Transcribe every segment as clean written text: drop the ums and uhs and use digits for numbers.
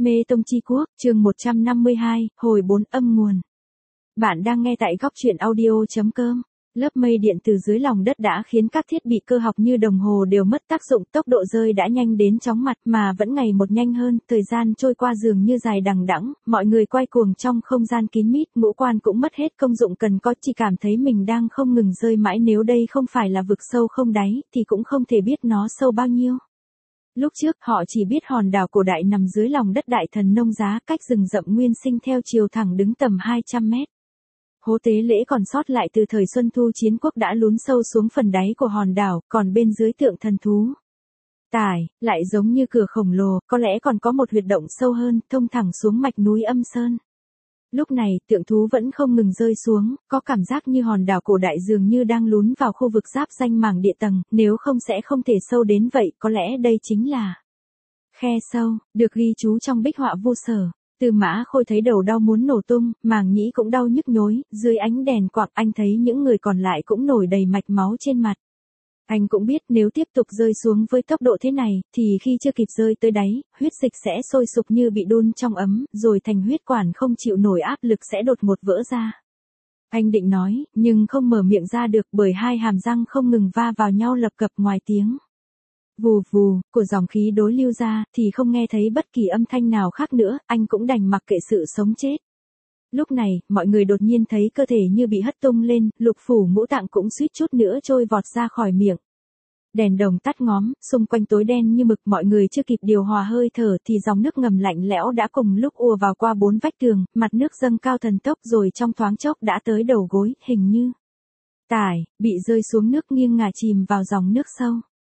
Mê Tông Chi Quốc, chương 152, hồi 4 âm nguồn. Bạn đang nghe tại góc truyện audio.com. Lớp mây điện từ dưới lòng đất đã khiến các thiết bị cơ học như đồng hồ đều mất tác dụng, tốc độ rơi đã nhanh đến chóng mặt mà vẫn ngày một nhanh hơn, thời gian trôi qua dường như dài đằng đẵng, mọi người quay cuồng trong không gian kín mít, ngũ quan cũng mất hết công dụng cần có, chỉ cảm thấy mình đang không ngừng rơi mãi, nếu đây không phải là vực sâu không đáy thì cũng không thể biết nó sâu bao nhiêu. Lúc trước họ chỉ biết hòn đảo cổ đại nằm dưới lòng đất Đại Thần Nông Giá, cách rừng rậm nguyên sinh theo chiều thẳng đứng tầm 200 mét. Hố tế lễ còn sót lại từ thời Xuân Thu Chiến Quốc đã lún sâu xuống phần đáy của hòn đảo, còn bên dưới tượng thần thú Tải, lại giống như cửa khổng lồ, có lẽ còn có một huyệt động sâu hơn, thông thẳng xuống mạch núi Âm Sơn. Lúc này, tượng thú vẫn không ngừng rơi xuống, có cảm giác như hòn đảo cổ đại dường như đang lún vào khu vực giáp ranh mảng địa tầng, nếu không sẽ không thể sâu đến vậy, có lẽ đây chính là khe sâu, được ghi chú trong bích họa Vô Sở. Tư Mã Khôi thấy đầu đau muốn nổ tung, màng nhĩ cũng đau nhức nhối, dưới ánh đèn quạng anh thấy những người còn lại cũng nổi đầy mạch máu trên mặt. Anh cũng biết nếu tiếp tục rơi xuống với tốc độ thế này, thì khi chưa kịp rơi tới đáy, huyết dịch sẽ sôi sục như bị đun trong ấm, rồi thành huyết quản không chịu nổi áp lực sẽ đột ngột vỡ ra. Anh định nói, nhưng không mở miệng ra được bởi hai hàm răng không ngừng va vào nhau lập cập ngoài tiếng vù vù của dòng khí đối lưu ra, thì không nghe thấy bất kỳ âm thanh nào khác nữa, anh cũng đành mặc kệ sự sống chết. Lúc này, mọi người đột nhiên thấy cơ thể như bị hất tung lên, lục phủ ngũ tạng cũng suýt chút nữa trôi vọt ra khỏi miệng. Đèn đồng tắt ngóm, xung quanh tối đen như mực, mọi người chưa kịp điều hòa hơi thở thì dòng nước ngầm lạnh lẽo đã cùng lúc ùa vào qua bốn vách tường, mặt nước dâng cao thần tốc rồi trong thoáng chốc đã tới đầu gối, hình như Tải, bị rơi xuống nước nghiêng ngả chìm vào dòng nước sâu.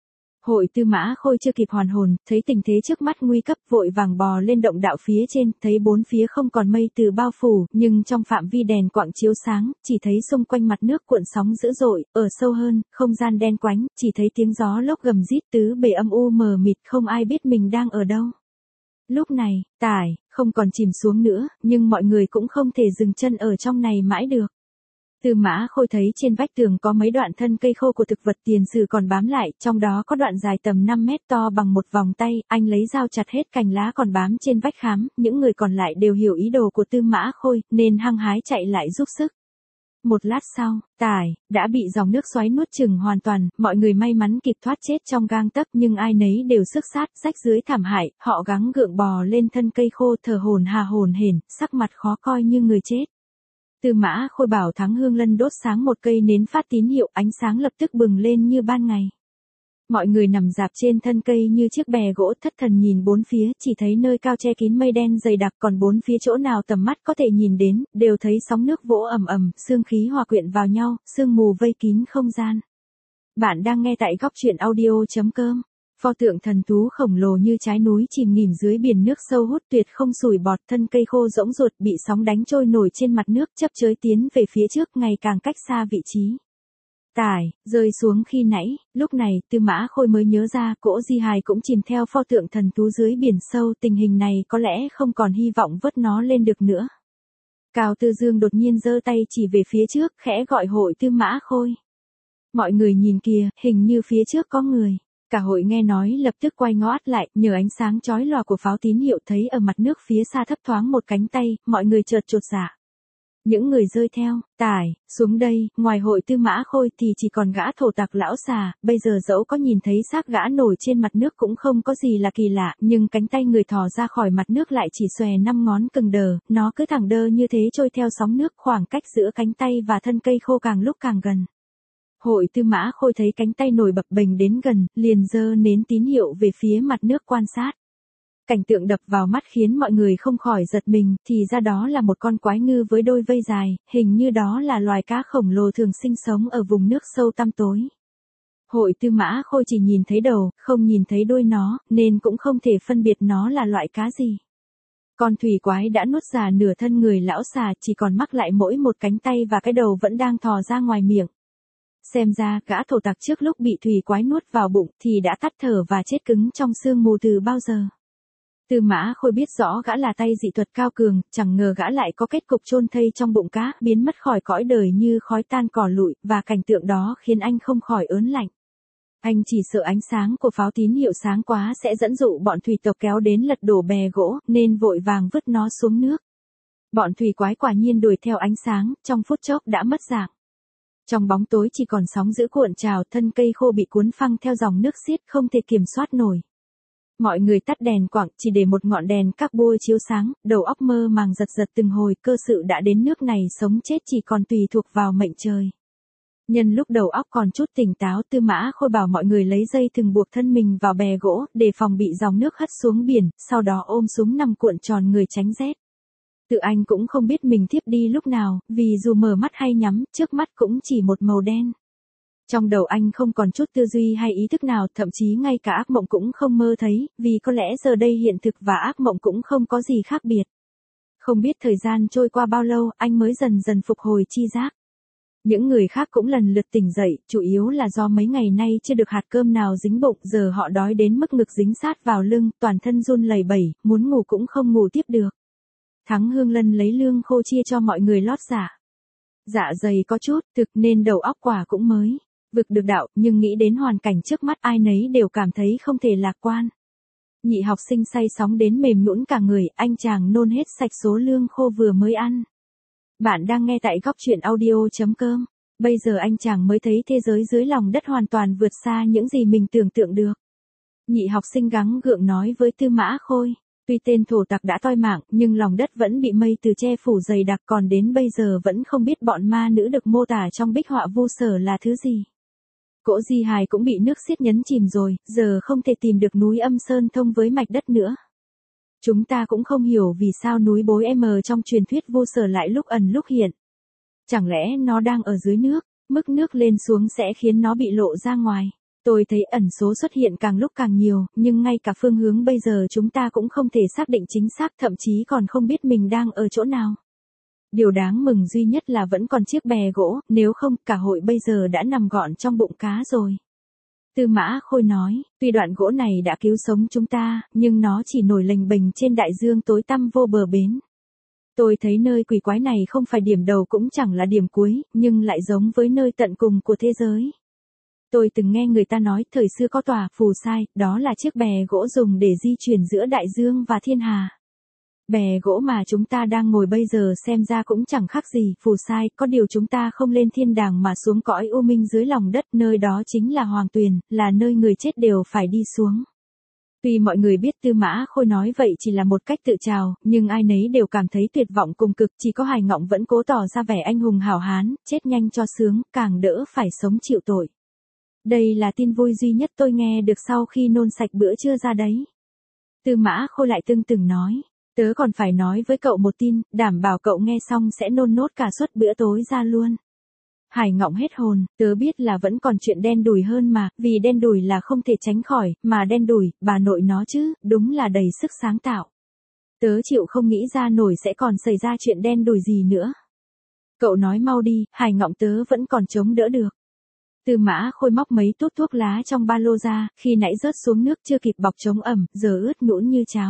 Hội Tư Mã Khôi chưa kịp hoàn hồn, thấy tình thế trước mắt nguy cấp vội vàng bò lên động đạo phía trên, thấy bốn phía không còn mây từ bao phủ, nhưng trong phạm vi đèn quạng chiếu sáng, chỉ thấy xung quanh mặt nước cuộn sóng dữ dội, ở sâu hơn, không gian đen quánh, chỉ thấy tiếng gió lốc gầm rít tứ bề âm u mờ mịt, không ai biết mình đang ở đâu. Lúc này, Tải, không còn chìm xuống nữa, nhưng mọi người cũng không thể dừng chân ở trong này mãi được. Tư Mã Khôi thấy trên vách tường có mấy đoạn thân cây khô của thực vật tiền sử còn bám lại, trong đó có đoạn dài tầm 5 mét to bằng một vòng tay, anh lấy dao chặt hết cành lá còn bám trên vách khám, những người còn lại đều hiểu ý đồ của Tư Mã Khôi, nên hăng hái chạy lại giúp sức. Một lát sau, Tải, đã bị dòng nước xoáy nuốt chửng hoàn toàn, mọi người may mắn kịp thoát chết trong gang tấc nhưng ai nấy đều sức sát, rách dưới thảm hại, họ gắng gượng bò lên thân cây khô thở hổn hển, sắc mặt khó coi như người chết. Tư Mã Khôi bảo Thắng Hương Lân đốt sáng một cây nến phát tín hiệu, ánh sáng lập tức bừng lên như ban ngày. Mọi người nằm rạp trên thân cây như chiếc bè gỗ thất thần nhìn bốn phía, chỉ thấy nơi cao che kín mây đen dày đặc, còn bốn phía chỗ nào tầm mắt có thể nhìn đến, đều thấy sóng nước vỗ ầm ầm, sương khí hòa quyện vào nhau, sương mù vây kín không gian. Bạn đang nghe tại góc truyện audio.com. Pho tượng thần thú khổng lồ như trái núi chìm nghỉm dưới biển nước sâu hút tuyệt không sủi bọt, thân cây khô rỗng ruột bị sóng đánh trôi nổi trên mặt nước, chớp chới tiến về phía trước ngày càng cách xa vị trí Tải rơi xuống khi nãy. Lúc này, Tư Mã Khôi mới nhớ ra, cỗ di hài cũng chìm theo pho tượng thần thú dưới biển sâu, tình hình này có lẽ không còn hy vọng vớt nó lên được nữa. Cao Tư Dương đột nhiên giơ tay chỉ về phía trước, khẽ gọi Hội Tư Mã Khôi. Mọi người nhìn kìa, hình như phía trước có người. Cả hội nghe nói lập tức quay ngoắt lại, nhờ ánh sáng chói lòa của pháo tín hiệu thấy ở mặt nước phía xa thấp thoáng một cánh tay, mọi người chợt chột dạ. Những người rơi theo Tải xuống đây, ngoài Hội Tư Mã Khôi thì chỉ còn gã thổ tặc lão xà, bây giờ dẫu có nhìn thấy xác gã nổi trên mặt nước cũng không có gì là kỳ lạ, nhưng cánh tay người thò ra khỏi mặt nước lại chỉ xòe 5 ngón cứng đờ, nó cứ thẳng đơ như thế trôi theo sóng nước, khoảng cách giữa cánh tay và thân cây khô càng lúc càng gần. Hội Tư Mã Khôi thấy cánh tay nổi bập bềnh đến gần, liền giơ nến tín hiệu về phía mặt nước quan sát. Cảnh tượng đập vào mắt khiến mọi người không khỏi giật mình, thì ra đó là một con quái ngư với đôi vây dài, hình như đó là loài cá khổng lồ thường sinh sống ở vùng nước sâu tăm tối. Hội Tư Mã Khôi chỉ nhìn thấy đầu, không nhìn thấy đuôi nó, nên cũng không thể phân biệt nó là loại cá gì. Con thủy quái đã nuốt già nửa thân người lão xà, chỉ còn mắc lại mỗi một cánh tay và cái đầu vẫn đang thò ra ngoài miệng. Xem ra, gã thổ tặc trước lúc bị thủy quái nuốt vào bụng thì đã tắt thở và chết cứng trong sương mù từ bao giờ. Tư Mã Khôi biết rõ gã là tay dị thuật cao cường, chẳng ngờ gã lại có kết cục chôn thây trong bụng cá, biến mất khỏi cõi đời như khói tan cỏ lụi, và cảnh tượng đó khiến anh không khỏi ớn lạnh. Anh chỉ sợ ánh sáng của pháo tín hiệu sáng quá sẽ dẫn dụ bọn thủy tộc kéo đến lật đổ bè gỗ, nên vội vàng vứt nó xuống nước. Bọn thủy quái quả nhiên đuổi theo ánh sáng, trong phút chốc đã mất dạng. Trong bóng tối chỉ còn sóng dữ cuộn trào, thân cây khô bị cuốn phăng theo dòng nước xiết không thể kiểm soát nổi. Mọi người tắt đèn quặng, chỉ để một ngọn đèn các bôi chiếu sáng, đầu óc mơ màng giật giật từng hồi, cơ sự đã đến nước này sống chết chỉ còn tùy thuộc vào mệnh trời. Nhân lúc đầu óc còn chút tỉnh táo, Tư Mã Khôi bảo mọi người lấy dây thừng buộc thân mình vào bè gỗ, để phòng bị dòng nước hất xuống biển, sau đó ôm súng nằm cuộn tròn người tránh rét. Tự anh cũng không biết mình thiếp đi lúc nào, vì dù mở mắt hay nhắm, trước mắt cũng chỉ một màu đen. Trong đầu anh không còn chút tư duy hay ý thức nào, thậm chí ngay cả ác mộng cũng không mơ thấy, vì có lẽ giờ đây hiện thực và ác mộng cũng không có gì khác biệt. Không biết thời gian trôi qua bao lâu, anh mới dần dần phục hồi chi giác. Những người khác cũng lần lượt tỉnh dậy, chủ yếu là do mấy ngày nay chưa được hạt cơm nào dính bụng, giờ họ đói đến mức ngực dính sát vào lưng, toàn thân run lẩy bẩy, muốn ngủ cũng không ngủ tiếp được. Thắng Hương Lân lấy lương khô chia cho mọi người lót dạ. Dạ dày có chút, thực nên đầu óc quả cũng mới vực được đạo, nhưng nghĩ đến hoàn cảnh trước mắt ai nấy đều cảm thấy không thể lạc quan. Nhị học sinh say sóng đến mềm nhũn cả người, anh chàng nôn hết sạch số lương khô vừa mới ăn. Bạn đang nghe tại góc truyện audio.com. Bây giờ anh chàng mới thấy thế giới dưới lòng đất hoàn toàn vượt xa những gì mình tưởng tượng được. Nhị học sinh gắng gượng nói với Tư Mã Khôi. Tuy tên thổ tặc đã toi mạng, nhưng lòng đất vẫn bị mây từ che phủ dày đặc, còn đến bây giờ vẫn không biết bọn ma nữ được mô tả trong bích họa Vu Sở là thứ gì. Cỗ Di Hài cũng bị nước xiết nhấn chìm rồi, giờ không thể tìm được núi Âm Sơn thông với mạch đất nữa. Chúng ta cũng không hiểu vì sao núi Bối M trong truyền thuyết Vu Sở lại lúc ẩn lúc hiện. Chẳng lẽ nó đang ở dưới nước, mức nước lên xuống sẽ khiến nó bị lộ ra ngoài. Tôi thấy ẩn số xuất hiện càng lúc càng nhiều, nhưng ngay cả phương hướng bây giờ chúng ta cũng không thể xác định chính xác, thậm chí còn không biết mình đang ở chỗ nào. Điều đáng mừng duy nhất là vẫn còn chiếc bè gỗ, nếu không cả hội bây giờ đã nằm gọn trong bụng cá rồi. Tư Mã Khôi nói, tuy đoạn gỗ này đã cứu sống chúng ta, nhưng nó chỉ nổi lềnh bềnh trên đại dương tối tăm vô bờ bến. Tôi thấy nơi quỷ quái này không phải điểm đầu cũng chẳng là điểm cuối, nhưng lại giống với nơi tận cùng của thế giới. Tôi từng nghe người ta nói thời xưa có tòa Phù Sai, đó là chiếc bè gỗ dùng để di chuyển giữa đại dương và thiên hà. Bè gỗ mà chúng ta đang ngồi bây giờ xem ra cũng chẳng khác gì Phù Sai, có điều chúng ta không lên thiên đàng mà xuống cõi u minh dưới lòng đất, nơi đó chính là Hoàng Tuyền, là nơi người chết đều phải đi xuống. Tuy mọi người biết Tư Mã Khôi nói vậy chỉ là một cách tự chào, nhưng ai nấy đều cảm thấy tuyệt vọng cùng cực, chỉ có Hải Ngọng vẫn cố tỏ ra vẻ anh hùng hảo hán, chết nhanh cho sướng, càng đỡ phải sống chịu tội. Đây là tin vui duy nhất tôi nghe được sau khi nôn sạch bữa trưa ra đấy. Tư Mã Khôi lại tưng tửng nói, tớ còn phải nói với cậu một tin, đảm bảo cậu nghe xong sẽ nôn nốt cả suốt bữa tối ra luôn. Hải Ngọng hết hồn, tớ biết là vẫn còn chuyện đen đủi hơn mà, vì đen đủi là không thể tránh khỏi, mà đen đủi, bà nội nó chứ, đúng là đầy sức sáng tạo. Tớ chịu không nghĩ ra nổi sẽ còn xảy ra chuyện đen đủi gì nữa. Cậu nói mau đi, Hải Ngọng tớ vẫn còn chống đỡ được. Tư Mã Khôi móc mấy tút thuốc lá trong ba lô ra, khi nãy rớt xuống nước chưa kịp bọc chống ẩm, giờ ướt nhũn như cháo.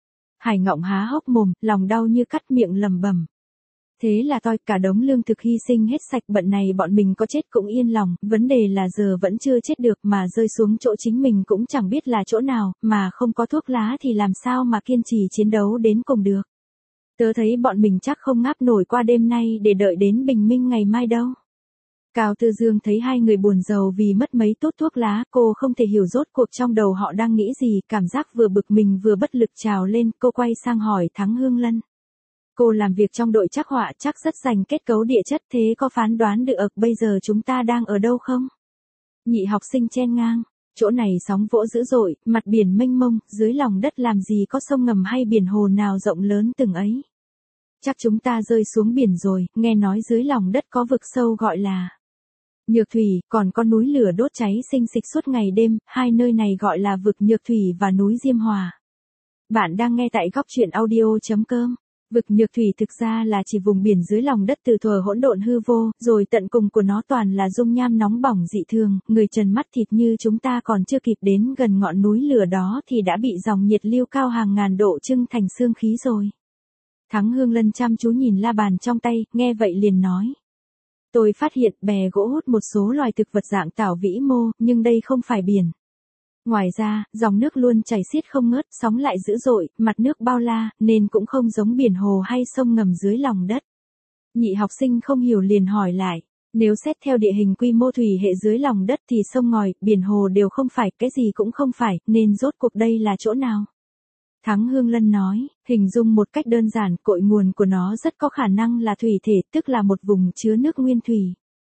Hải Ngọng há hốc mồm, lòng đau như cắt miệng lẩm bẩm. Thế là toi, cả đống lương thực hy sinh hết sạch, bận này bọn mình có chết cũng yên lòng, vấn đề là giờ vẫn chưa chết được mà rơi xuống chỗ chính mình cũng chẳng biết là chỗ nào, mà không có thuốc lá thì làm sao mà kiên trì chiến đấu đến cùng được. Tớ thấy bọn mình chắc không ngáp nổi qua đêm nay để đợi đến bình minh ngày mai đâu. Cao Tư Dương thấy hai người buồn rầu vì mất mấy tút thuốc lá, cô không thể hiểu rốt cuộc trong đầu họ đang nghĩ gì, cảm giác vừa bực mình vừa bất lực trào lên, cô quay sang hỏi Thắng Hương Lân. Cô làm việc trong đội trắc họa chắc rất rành kết cấu địa chất, thế có phán đoán được bây giờ chúng ta đang ở đâu không? Nhị học sinh chen ngang, chỗ này sóng vỗ dữ dội, mặt biển mênh mông, dưới lòng đất làm gì có sông ngầm hay biển hồ nào rộng lớn từng ấy. Chắc chúng ta rơi xuống biển rồi, nghe nói dưới lòng đất có vực sâu gọi là Nhược Thủy, còn có núi lửa đốt cháy xinh xịch suốt ngày đêm, hai nơi này gọi là vực Nhược Thủy và núi Diêm Hòa. Bạn đang nghe tại góc truyện audio.com. Vực Nhược Thủy thực ra là chỉ vùng biển dưới lòng đất từ thuở hỗn độn hư vô, rồi tận cùng của nó toàn là dung nham nóng bỏng dị thường, người trần mắt thịt như chúng ta còn chưa kịp đến gần ngọn núi lửa đó thì đã bị dòng nhiệt lưu cao hàng ngàn độ trưng thành xương khí rồi. Thắng Hương Lân chăm chú nhìn la bàn trong tay, nghe vậy liền nói. Tôi phát hiện bè gỗ hút một số loài thực vật dạng tảo vĩ mô, nhưng đây không phải biển. Ngoài ra, dòng nước luôn chảy xiết không ngớt, sóng lại dữ dội, mặt nước bao la, nên cũng không giống biển hồ hay sông ngầm dưới lòng đất. Nhị học sinh không hiểu liền hỏi lại, nếu xét theo địa hình quy mô thủy hệ dưới lòng đất thì sông ngòi, biển hồ đều không phải, cái gì cũng không phải, nên rốt cuộc đây là chỗ nào? Thắng Hương Lân nói, hình dung một cách đơn giản, cội nguồn của nó rất có khả năng là thủy thể, tức là một vùng chứa nước nguyên thủy.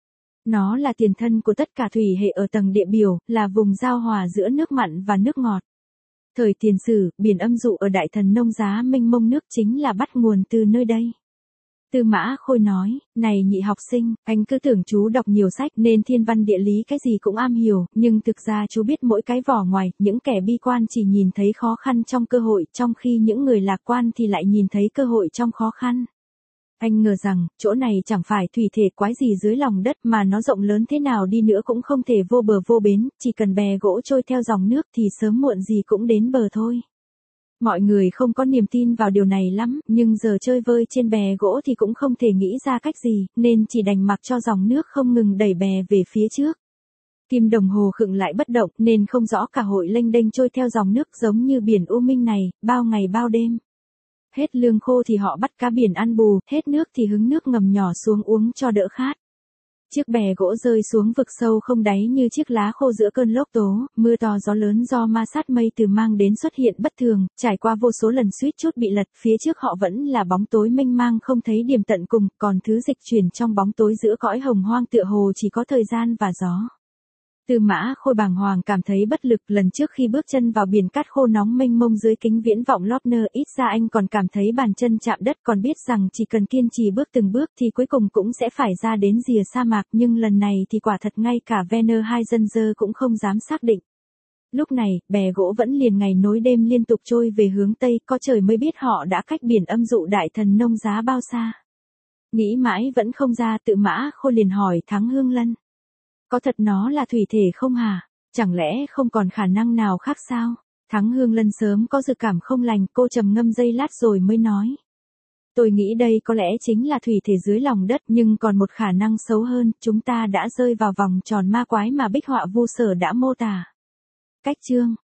Nó là tiền thân của tất cả thủy hệ ở tầng địa biểu, là vùng giao hòa giữa nước mặn và nước ngọt. Thời tiền sử, biển âm dụ ở Đại Thần Nông Giá mênh mông nước chính là bắt nguồn từ nơi đây. Tư Mã Khôi nói, này nhị học sinh, anh cứ tưởng chú đọc nhiều sách nên thiên văn địa lý cái gì cũng am hiểu, nhưng thực ra chú biết mỗi cái vỏ ngoài, những kẻ bi quan chỉ nhìn thấy khó khăn trong cơ hội, trong khi những người lạc quan thì lại nhìn thấy cơ hội trong khó khăn. Anh ngờ rằng, chỗ này chẳng phải thủy thể quái gì dưới lòng đất mà nó rộng lớn thế nào đi nữa cũng không thể vô bờ vô bến, chỉ cần bè gỗ trôi theo dòng nước thì sớm muộn gì cũng đến bờ thôi. Mọi người không có niềm tin vào điều này lắm, nhưng giờ chơi vơi trên bè gỗ thì cũng không thể nghĩ ra cách gì, nên chỉ đành mặc cho dòng nước không ngừng đẩy bè về phía trước. Kim đồng hồ khựng lại bất động nên không rõ cả hội lênh đênh trôi theo dòng nước giống như biển u minh này, bao ngày bao đêm. Hết lương khô thì họ bắt cá biển ăn bù, hết nước thì hứng nước ngầm nhỏ xuống uống cho đỡ khát. Chiếc bè gỗ rơi xuống vực sâu không đáy như chiếc lá khô giữa cơn lốc tố, mưa to gió lớn do ma sát mây từ mang đến xuất hiện bất thường, trải qua vô số lần suýt chút bị lật, phía trước họ vẫn là bóng tối mênh mang không thấy điểm tận cùng, còn thứ dịch chuyển trong bóng tối giữa cõi hồng hoang tựa hồ chỉ có thời gian và gió. Tư Mã Khôi bàng hoàng cảm thấy bất lực, lần trước khi bước chân vào biển cát khô nóng mênh mông dưới kính viễn vọng Lorner, ít ra anh còn cảm thấy bàn chân chạm đất, còn biết rằng chỉ cần kiên trì bước từng bước thì cuối cùng cũng sẽ phải ra đến rìa sa mạc, nhưng lần này thì quả thật ngay cả Werner Heisenberg cũng không dám xác định. Lúc này, bè gỗ vẫn liền ngày nối đêm liên tục trôi về hướng Tây, có trời mới biết họ đã cách biển âm dụ Đại Thần Nông Giá bao xa. Nghĩ mãi vẫn không ra, Tư Mã Khôi liền hỏi Thắng Hương Lân. Có thật nó là thủy thể không hả? Chẳng lẽ không còn khả năng nào khác sao? Thắng Hương Lân sớm có dự cảm không lành, cô trầm ngâm giây lát rồi mới nói. Tôi nghĩ đây có lẽ chính là thủy thể dưới lòng đất, nhưng còn một khả năng xấu hơn, chúng ta đã rơi vào vòng tròn ma quái mà bích họa Vu Sở đã mô tả. Cách chương